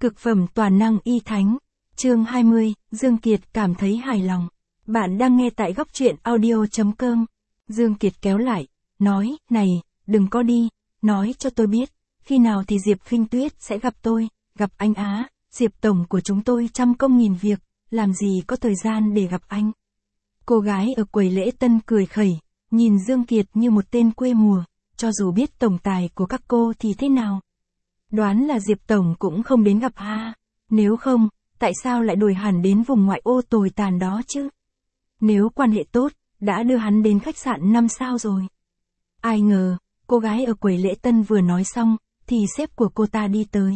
Cực phẩm toàn năng y thánh. Chương 20, Dương Kiệt cảm thấy hài lòng. Bạn đang nghe tại góc truyện audio.com. Dương Kiệt kéo lại, nói, này, đừng có đi, nói cho tôi biết, khi nào thì Diệp Khinh Tuyết sẽ gặp tôi, gặp anh á, Diệp Tổng của chúng tôi trăm công nghìn việc, làm gì có thời gian để gặp anh. Cô gái ở quầy lễ tân cười khẩy, nhìn Dương Kiệt như một tên quê mùa, cho dù biết tổng tài của các cô thì thế nào. Đoán là Diệp Tổng cũng không đến gặp ha, nếu không, tại sao lại đuổi hẳn đến vùng ngoại ô tồi tàn đó chứ? Nếu quan hệ tốt, đã đưa hắn đến khách sạn 5 sao rồi. Ai ngờ, cô gái ở quầy lễ tân vừa nói xong, thì sếp của cô ta đi tới.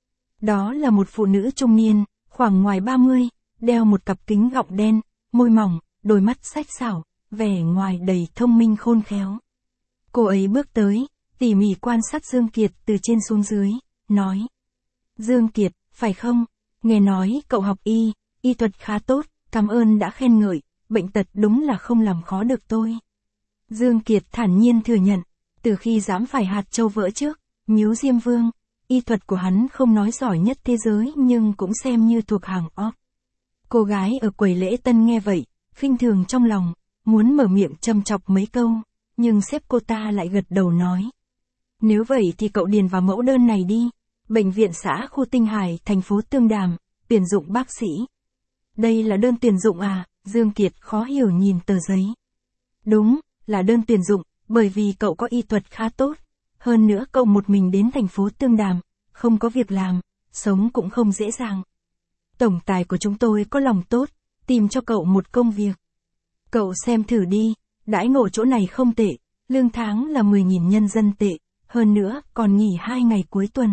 Đó là một phụ nữ trung niên, khoảng ngoài 30, đeo một cặp kính gọng đen, môi mỏng, đôi mắt sắc sảo, vẻ ngoài đầy thông minh khôn khéo. Cô ấy bước tới, tỉ mỉ quan sát Dương Kiệt từ trên xuống dưới, nói. Dương Kiệt, phải không? Nghe nói cậu học y thuật khá tốt, cảm ơn đã khen ngợi, bệnh tật đúng là không làm khó được tôi. Dương Kiệt thản nhiên thừa nhận, từ khi dám phải hạt châu vỡ trước, Miếu Diêm Vương, y thuật của hắn không nói giỏi nhất thế giới nhưng cũng xem như thuộc hàng top. Cô gái ở quầy lễ tân nghe vậy, khinh thường trong lòng, muốn mở miệng châm chọc mấy câu, nhưng sếp cô ta lại gật đầu nói. Nếu vậy thì cậu điền vào mẫu đơn này đi, bệnh viện xã khu Tinh Hải, thành phố Tương Đàm, tuyển dụng bác sĩ. Đây là đơn tuyển dụng à? Dương Kiệt khó hiểu nhìn tờ giấy. Đúng, là đơn tuyển dụng, bởi vì cậu có y thuật khá tốt. Hơn nữa cậu một mình đến thành phố Tương Đàm, không có việc làm, sống cũng không dễ dàng. Tổng tài của chúng tôi có lòng tốt, tìm cho cậu một công việc. Cậu xem thử đi, đãi ngộ chỗ này không tệ, lương tháng là 10.000 nhân dân tệ, hơn nữa còn nghỉ 2 ngày cuối tuần.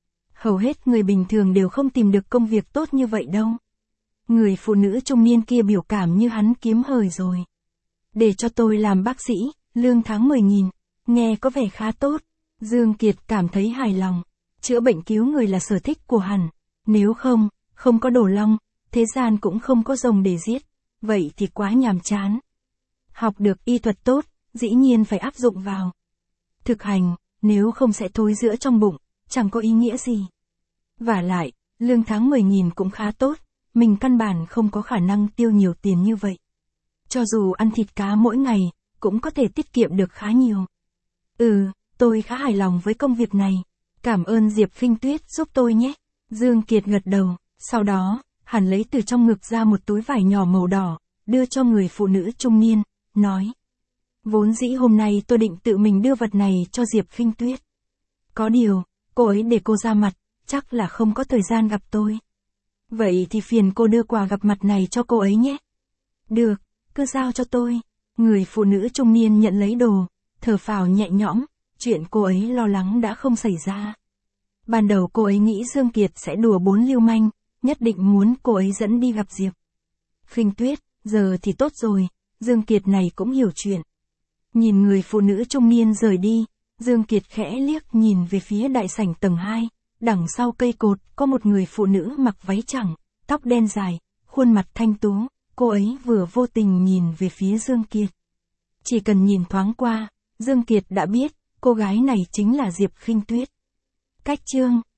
Hầu hết người bình thường đều không tìm được công việc tốt như vậy đâu. Người phụ nữ trung niên kia biểu cảm như hắn kiếm hời rồi. Để cho tôi làm bác sĩ, lương tháng 10.000, nghe có vẻ khá tốt. Dương Kiệt cảm thấy hài lòng, chữa bệnh cứu người là sở thích của hắn. Nếu không có Đồ Long, thế gian cũng không có rồng để giết, vậy thì quá nhàm chán. Học được y thuật tốt, dĩ nhiên phải áp dụng vào thực hành, nếu không sẽ thối rữa trong bụng, chẳng có ý nghĩa gì. Vả lại, lương tháng 10.000 cũng khá tốt, mình căn bản không có khả năng tiêu nhiều tiền như vậy. Cho dù ăn thịt cá mỗi ngày, cũng có thể tiết kiệm được khá nhiều. Tôi khá hài lòng với công việc này. Cảm ơn Diệp Khinh Tuyết giúp tôi nhé. Dương Kiệt gật đầu, sau đó, hắn lấy từ trong ngực ra một túi vải nhỏ màu đỏ, đưa cho người phụ nữ trung niên, nói. Vốn dĩ hôm nay tôi định tự mình đưa vật này cho Diệp Khinh Tuyết. Có điều, cô ấy để cô ra mặt, chắc là không có thời gian gặp tôi. Vậy thì phiền cô đưa quà gặp mặt này cho cô ấy nhé. Được, cứ giao cho tôi. Người phụ nữ trung niên nhận lấy đồ, thở phào nhẹ nhõm, chuyện cô ấy lo lắng đã không xảy ra. Ban đầu cô ấy nghĩ Dương Kiệt sẽ đùa bốn lưu manh, nhất định muốn cô ấy dẫn đi gặp Diệp Khinh Tuyết, giờ thì tốt rồi, Dương Kiệt này cũng hiểu chuyện. Nhìn người phụ nữ trung niên rời đi, Dương Kiệt khẽ liếc nhìn về phía đại sảnh tầng 2, đằng sau cây cột có một người phụ nữ mặc váy trắng, tóc đen dài, khuôn mặt thanh tú, cô ấy vừa vô tình nhìn về phía Dương Kiệt. Chỉ cần nhìn thoáng qua, Dương Kiệt đã biết, cô gái này chính là Diệp Khinh Tuyết. Cách chương